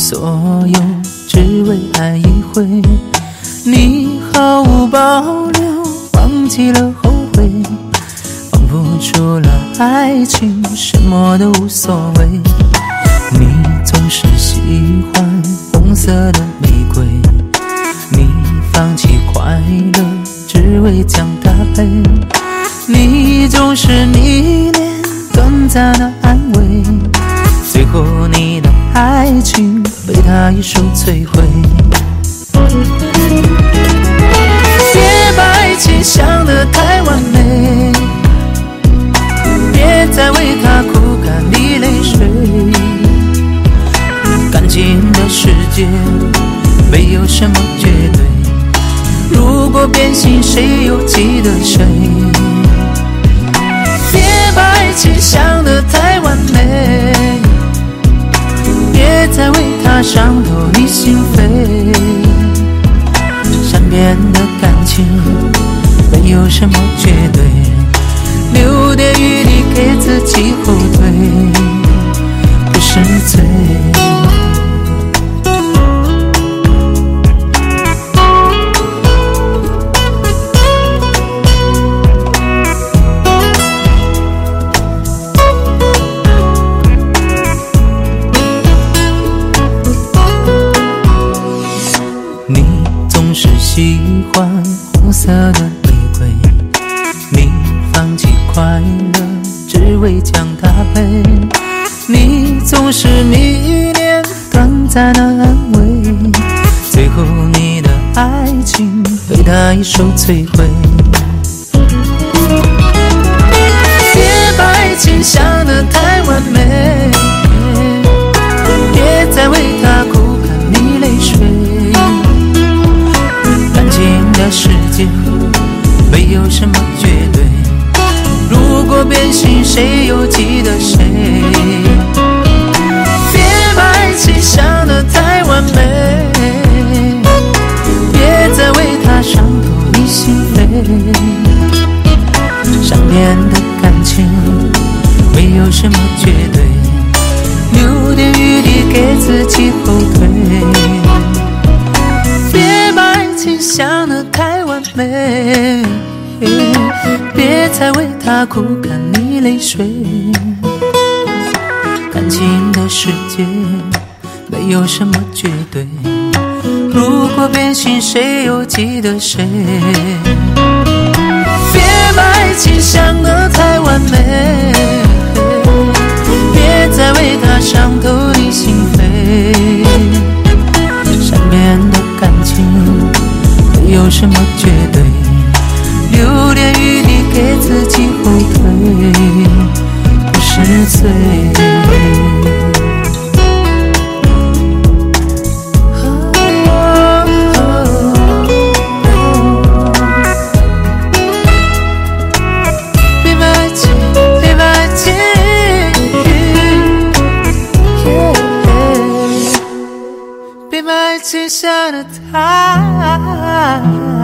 所有，只为爱一回。你毫无保留，忘记了后悔，仿佛除了爱情什么都无所谓。你总是喜欢红色的玫瑰，你放弃快乐只为将它配。你总是迷恋短暂的安慰，最后你的爱情被他一手摧毁。别把爱情想得太完美，别再为他哭干你泪水。感情的世界没有什么绝对，如果变心谁又记得谁？别把爱情想得太完美，别再为他伤透你心扉。善变的感情没有什么绝对，留点余地给自己后退，不是罪。你总是喜欢红色的玫瑰，你放弃快乐只为将它配。你总是迷恋短暂的安慰，最后你的爱情被他一手摧毁。别把爱情想得太完美，别再为他哭干你泪水。世界没有什么绝对，如果变心谁又记得谁？别把爱情想得太完美，别再为他伤透你心扉。善变的感情没有什么绝对，留点余地给自己后退。别把爱情想得太完美，别再为他哭干你泪水。感情的世界没有什么绝对，如果变心谁又记得谁？别把爱情想得太完美，别再为他伤透你心扉。善变的感情没有什么绝对，留点余地给自己后退，不是罪。别把爱情，别把爱情，别把爱情想得太